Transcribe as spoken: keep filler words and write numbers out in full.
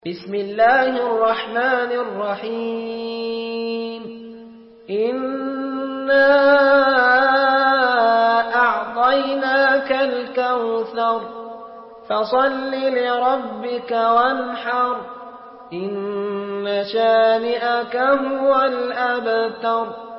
بسم الله الرحمن الرحيم إنا أعطيناك الكوثر فصل لربك وانحر إن شانئك هو الأبتر.